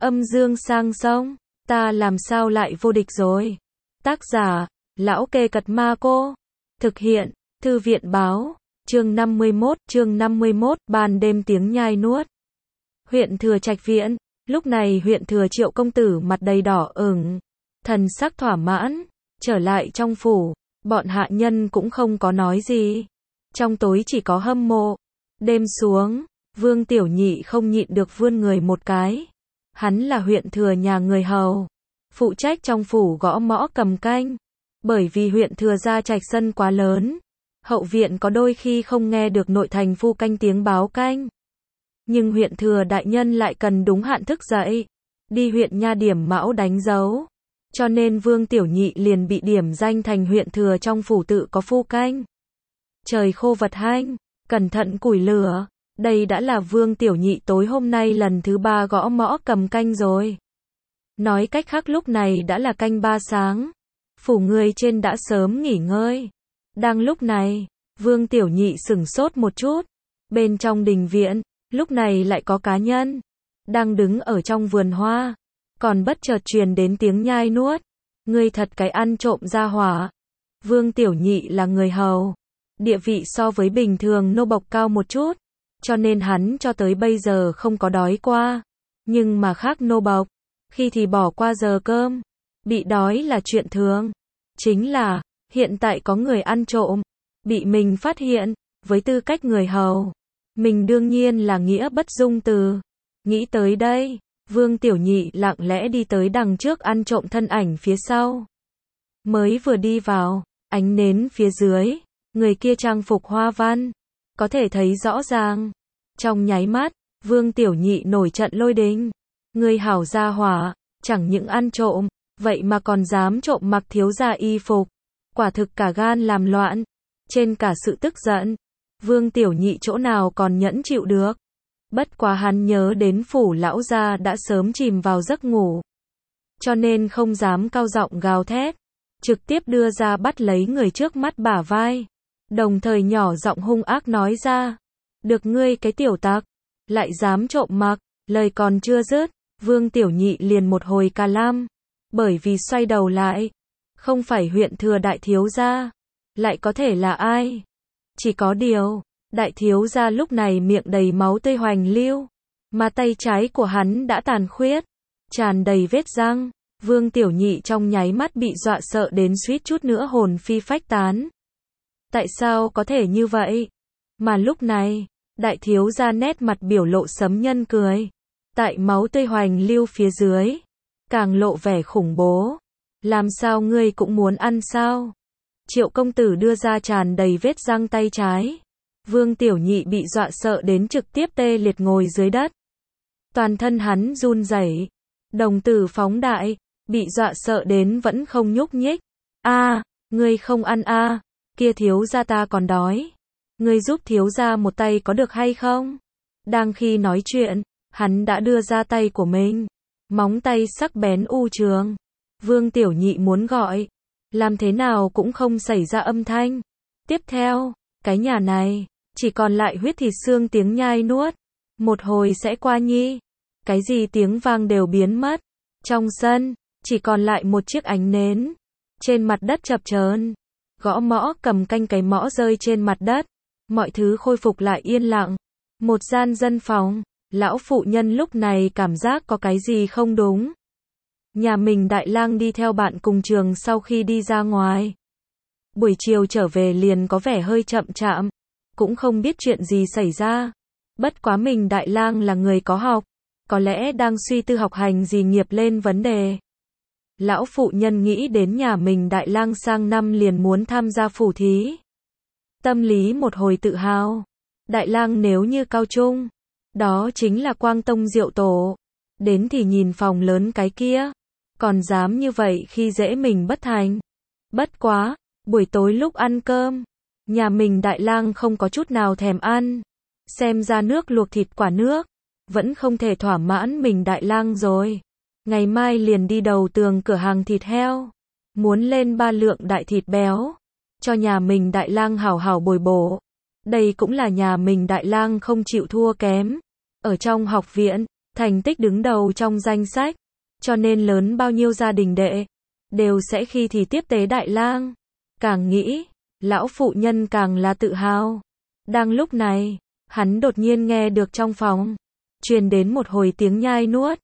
Âm dương sang sông, ta làm sao lại vô địch rồi. Tác giả, Lão Kê Cật Ma Cô. Thực hiện, Thư viện báo, chương 51, ban đêm tiếng nhai nuốt. Huyện Thừa Trạch viện, lúc này huyện Thừa Triệu công tử mặt đầy đỏ ửng, thần sắc thỏa mãn, trở lại trong phủ, bọn hạ nhân cũng không có nói gì. Trong tối chỉ có hâm mộ. Đêm xuống, Vương Tiểu Nhị không nhịn được vươn người một cái. Hắn là huyện thừa nhà người hầu, phụ trách trong phủ gõ mõ cầm canh. Bởi vì huyện thừa gia trạch sân quá lớn, hậu viện có đôi khi không nghe được nội thành phu canh tiếng báo canh. Nhưng huyện thừa đại nhân lại cần đúng hạn thức dậy, đi huyện nha điểm mão đánh dấu. Cho nên Vương Tiểu Nhị liền bị điểm danh thành huyện thừa trong phủ tự có phu canh. Trời khô vật hanh, cẩn thận củi lửa. Đây đã là Vương Tiểu Nhị tối hôm nay lần thứ 3 gõ mõ cầm canh rồi. Nói cách khác lúc này đã là canh 3 sáng. Phủ người trên đã sớm nghỉ ngơi. Đang lúc này, Vương Tiểu Nhị sửng sốt một chút. Bên trong đình viện, lúc này lại có cá nhân đang đứng ở trong vườn hoa, còn bất chợt truyền đến tiếng nhai nuốt. Ngươi thật cái ăn trộm gia hỏa. Vương Tiểu Nhị là người hầu, địa vị so với bình thường nô bộc cao một chút, cho nên hắn cho tới bây giờ không có đói qua. Nhưng mà khác nô bộc, khi thì bỏ qua giờ cơm, bị đói là chuyện thường. Chính là, hiện tại có người ăn trộm, bị mình phát hiện, với tư cách người hầu, mình đương nhiên là nghĩa bất dung từ. Nghĩ tới đây, Vương Tiểu Nhị lặng lẽ đi tới đằng trước ăn trộm thân ảnh phía sau. Mới vừa đi vào, ánh nến phía dưới, người kia trang phục hoa văn, có thể thấy rõ ràng. Trong nháy mắt, Vương Tiểu Nhị nổi trận lôi đình. Người hảo gia hỏa, chẳng những ăn trộm, vậy mà còn dám trộm mặc thiếu gia y phục. Quả thực cả gan làm loạn. Trên cả sự tức giận, Vương Tiểu Nhị chỗ nào còn nhẫn chịu được. Bất quá hắn nhớ đến phủ lão gia đã sớm chìm vào giấc ngủ, cho nên không dám cao giọng gào thét, trực tiếp đưa ra bắt lấy người trước mắt bả vai, đồng thời nhỏ giọng hung ác nói ra: được ngươi cái tiểu tặc, lại dám trộm mặc. Lời còn chưa dứt, Vương Tiểu Nhị liền một hồi cà lam, bởi vì xoay đầu lại, không phải huyện thừa đại thiếu gia, lại có thể là ai? Chỉ có điều, đại thiếu gia lúc này miệng đầy máu tươi hoành lưu, mà tay trái của hắn đã tàn khuyết, tràn đầy vết răng. Vương Tiểu Nhị trong nháy mắt bị dọa sợ đến suýt chút nữa hồn phi phách tán. Tại sao có thể như vậy? Mà lúc này, đại thiếu gia nét mặt biểu lộ sấm nhân cười. Tại máu tươi hoành lưu phía dưới, càng lộ vẻ khủng bố. Làm sao ngươi cũng muốn ăn sao? Triệu công tử đưa ra tràn đầy vết răng tay trái. Vương Tiểu Nhị bị dọa sợ đến trực tiếp tê liệt ngồi dưới đất. Toàn thân hắn run rẩy, đồng tử phóng đại, bị dọa sợ đến vẫn không nhúc nhích. Ngươi không ăn kia thiếu gia ta còn đói. Ngươi giúp thiếu gia một tay có được hay không? Đang khi nói chuyện, hắn đã đưa ra tay của mình, móng tay sắc bén u trường. Vương Tiểu Nhị muốn gọi, làm thế nào cũng không xảy ra âm thanh. Tiếp theo, cái nhà này chỉ còn lại huyết thịt xương tiếng nhai nuốt. Một hồi sẽ qua nhi, cái gì tiếng vang đều biến mất. Trong sân, chỉ còn lại một chiếc ánh nến, trên mặt đất chập chờn. Gõ mõ cầm canh cái mõ rơi trên mặt đất, mọi thứ khôi phục lại yên lặng. Một gian dân phòng, lão phụ nhân lúc này cảm giác có cái gì không đúng. Nhà mình đại lang đi theo bạn cùng trường sau khi đi ra ngoài, buổi chiều trở về liền có vẻ hơi chậm chạp, cũng không biết chuyện gì xảy ra. Bất quá mình đại lang là người có học, có lẽ đang suy tư học hành gì nghiệp lên vấn đề. Lão phụ nhân nghĩ đến nhà mình đại lang sang năm liền muốn tham gia phủ thí, tâm lý một hồi tự hào. Đại lang nếu như cao trung, đó chính là Quang Tông Diệu Tổ. Đến thì nhìn phòng lớn cái kia, còn dám như vậy khi dễ mình bất thành. Bất quá, buổi tối lúc ăn cơm, nhà mình đại lang không có chút nào thèm ăn. Xem ra nước luộc thịt quả nước vẫn không thể thỏa mãn mình đại lang rồi. Ngày mai liền đi đầu tường cửa hàng thịt heo, muốn lên 3 lượng đại thịt béo, cho nhà mình đại lang hảo hảo bồi bổ. Đây cũng là nhà mình đại lang không chịu thua kém. Ở trong học viện, thành tích đứng đầu trong danh sách, cho nên lớn bao nhiêu gia đình đệ, đều sẽ khi thì tiếp tế Đại Lang. Càng nghĩ, lão phụ nhân càng là tự hào. Đang lúc này, hắn đột nhiên nghe được trong phòng, truyền đến một hồi tiếng nhai nuốt.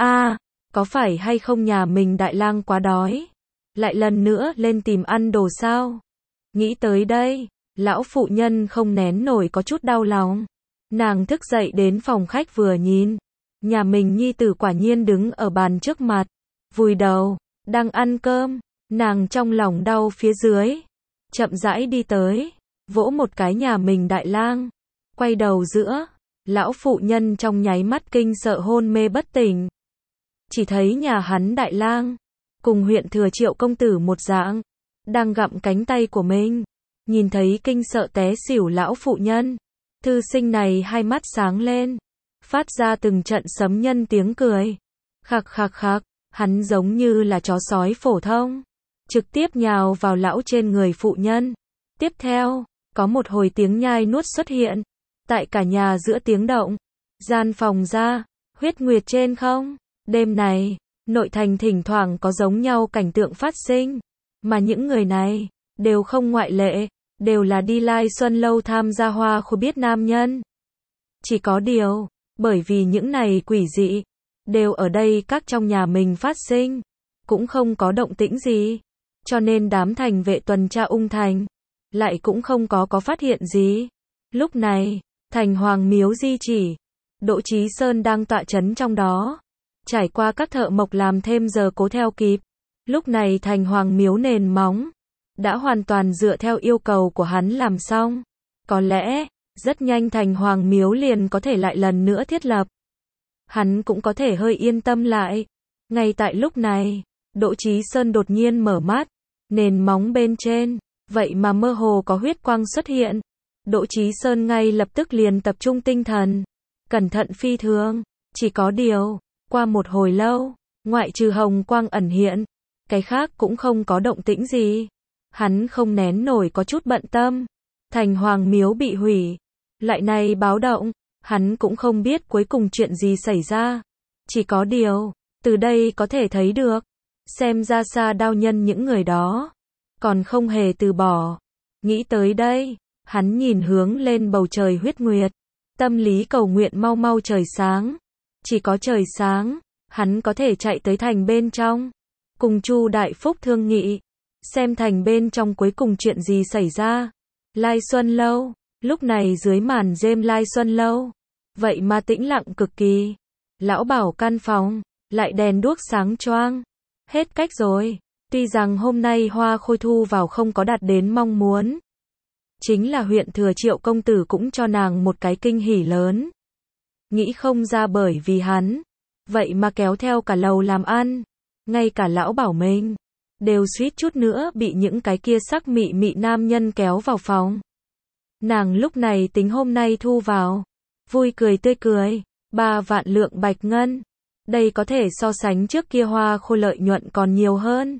Có phải hay không nhà mình Đại Lang quá đói, lại lần nữa lên tìm ăn đồ sao? Nghĩ tới đây, lão phụ nhân không nén nổi có chút đau lòng. Nàng thức dậy đến phòng khách vừa nhìn, nhà mình nhi tử quả nhiên đứng ở bàn trước mặt, vùi đầu, đang ăn cơm. Nàng trong lòng đau phía dưới, chậm rãi đi tới, vỗ một cái nhà mình Đại Lang, quay đầu giữa, lão phụ nhân trong nháy mắt kinh sợ hôn mê bất tỉnh. Chỉ thấy nhà hắn Đại Lang, cùng huyện thừa Triệu công tử một dạng, đang gặm cánh tay của mình. Nhìn thấy kinh sợ té xỉu lão phụ nhân, thư sinh này hai mắt sáng lên, phát ra từng trận sấm nhân tiếng cười. Khặc khặc khặc, hắn giống như là chó sói phổ thông, trực tiếp nhào vào lão trên người phụ nhân. Tiếp theo, có một hồi tiếng nhai nuốt xuất hiện, tại cả nhà giữa tiếng động, gian phòng ra, huyết nguyệt trên không. Đêm này, nội thành thỉnh thoảng có giống nhau cảnh tượng phát sinh, mà những người này, đều không ngoại lệ, đều là đi Lai Xuân Lâu tham gia hoa khôi biết nam nhân. Chỉ có điều, bởi vì những này quỷ dị, đều ở đây các trong nhà mình phát sinh, cũng không có động tĩnh gì, cho nên đám thành vệ tuần tra Ung Thành, lại cũng không có phát hiện gì. Lúc này, thành Hoàng Miếu di chỉ, Đỗ Chí Sơn đang tọa trấn trong đó, trải qua các thợ mộc làm thêm giờ cố theo kịp. Lúc này thành Hoàng Miếu nền móng đã hoàn toàn dựa theo yêu cầu của hắn làm xong. Có lẽ, rất nhanh thành Hoàng Miếu liền có thể lại lần nữa thiết lập. Hắn cũng có thể hơi yên tâm lại. Ngay tại lúc này, Đỗ Chí Sơn đột nhiên mở mắt, nền móng bên trên, vậy mà mơ hồ có huyết quang xuất hiện. Đỗ Chí Sơn ngay lập tức liền tập trung tinh thần, cẩn thận phi thường. Chỉ có điều, qua một hồi lâu, ngoại trừ hồng quang ẩn hiện, cái khác cũng không có động tĩnh gì. Hắn không nén nổi có chút bận tâm. Thành Hoàng Miếu bị hủy, lại này báo động, hắn cũng không biết cuối cùng chuyện gì xảy ra. Chỉ có điều, từ đây có thể thấy được, xem ra Sa Đao Nhân những người đó, còn không hề từ bỏ. Nghĩ tới đây, hắn nhìn hướng lên bầu trời huyết nguyệt, tâm lý cầu nguyện mau mau trời sáng. Chỉ có trời sáng, hắn có thể chạy tới thành bên trong, cùng Chu Đại Phúc thương nghị, xem thành bên trong cuối cùng chuyện gì xảy ra. Lai Xuân Lâu, lúc này dưới màn rêm Lai Xuân Lâu, vậy mà tĩnh lặng cực kỳ. Lão Bảo căn phòng, lại đèn đuốc sáng choang. Hết cách rồi, tuy rằng hôm nay hoa khôi thu vào không có đạt đến mong muốn. Chính là huyện thừa Triệu công tử cũng cho nàng một cái kinh hỉ lớn. Nghĩ không ra bởi vì hắn, vậy mà kéo theo cả lầu làm ăn. Ngay cả lão Bảo mình, đều suýt chút nữa bị những cái kia sắc mị mị nam nhân kéo vào phòng. Nàng lúc này tính hôm nay thu vào, vui cười tươi cười, 3 vạn lượng bạch ngân. Đây có thể so sánh trước kia hoa khôi lợi nhuận còn nhiều hơn.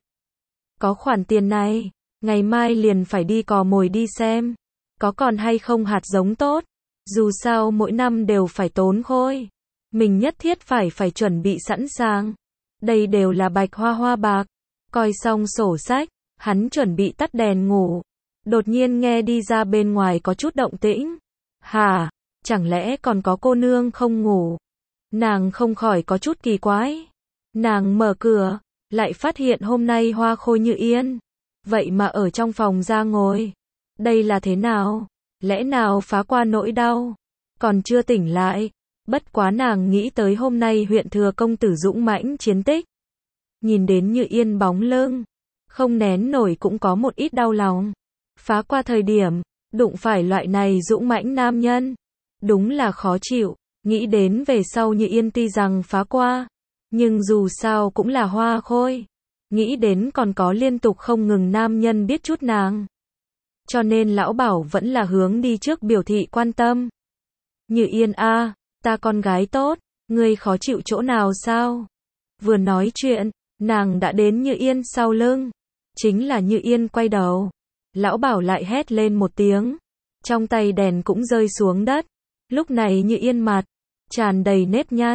Có khoản tiền này, ngày mai liền phải đi cò mồi đi xem, có còn hay không hạt giống tốt. Dù sao mỗi năm đều phải tốn khôi, mình nhất thiết phải chuẩn bị sẵn sàng. Đây đều là bạch hoa bạc. Coi xong sổ sách, hắn chuẩn bị tắt đèn ngủ. Đột nhiên nghe đi ra bên ngoài có chút động tĩnh. Hả, chẳng lẽ còn có cô nương không ngủ? Nàng không khỏi có chút kỳ quái. Nàng mở cửa, lại phát hiện hôm nay hoa khôi Như Yên, vậy mà ở trong phòng ra ngồi. Đây là thế nào? Lẽ nào phá qua nỗi đau, còn chưa tỉnh lại? Bất quá nàng nghĩ tới hôm nay huyện thừa công tử dũng mãnh chiến tích. Nhìn đến Như Yên bóng lưng, không nén nổi cũng có một ít đau lòng. Phá qua thời điểm, đụng phải loại này dũng mãnh nam nhân, đúng là khó chịu. Nghĩ đến về sau Như Yên tuy rằng phá qua, nhưng dù sao cũng là hoa khôi. Nghĩ đến còn có liên tục không ngừng nam nhân biết chút nàng. Cho nên lão Bảo vẫn là hướng đi trước biểu thị quan tâm. Như Yên a, ta con gái tốt, ngươi khó chịu chỗ nào sao? Vừa nói chuyện, nàng đã đến Như Yên sau lưng. Chính là Như Yên quay đầu, lão Bảo lại hét lên một tiếng, trong tay đèn cũng rơi xuống đất. Lúc này Như Yên mặt tràn đầy nếp nhăn,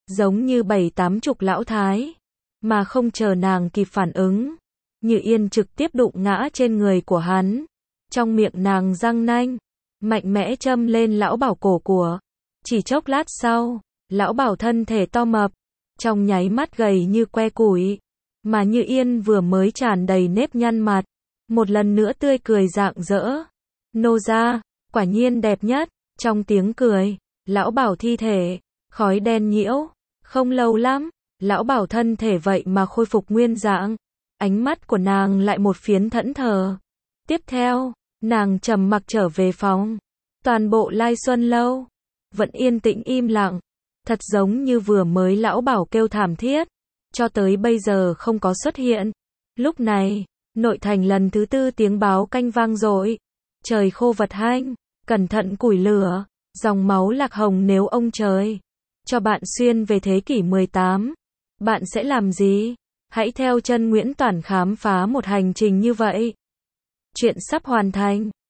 giống như 7-80 lão thái, mà không chờ nàng kịp phản ứng, Như Yên trực tiếp đụng ngã trên người của hắn, trong miệng nàng răng nanh, mạnh mẽ châm lên lão Bảo cổ của. Chỉ chốc lát sau, lão Bảo thân thể to mập, trong nháy mắt gầy như que củi, mà Như Yên vừa mới tràn đầy nếp nhăn mặt, một lần nữa tươi cười rạng rỡ. Nô gia, quả nhiên đẹp nhất. Trong tiếng cười, lão Bảo thi thể, khói đen nhiễu, không lâu lắm, lão Bảo thân thể vậy mà khôi phục nguyên dạng, ánh mắt của nàng lại một phiến thẫn thờ. Tiếp theo, nàng trầm mặc trở về phòng, toàn bộ Lai Xuân lâu vẫn yên tĩnh im lặng, thật giống như vừa mới lão Bảo kêu thảm thiết, cho tới bây giờ không có xuất hiện. Lúc này, nội thành lần thứ 4 tiếng báo canh vang dội, trời khô vật hanh, cẩn thận củi lửa, dòng máu lạc hồng. Nếu ông trời cho bạn xuyên về thế kỷ 18, bạn sẽ làm gì? Hãy theo chân Nguyễn Toản khám phá một hành trình như vậy. Chuyện sắp hoàn thành.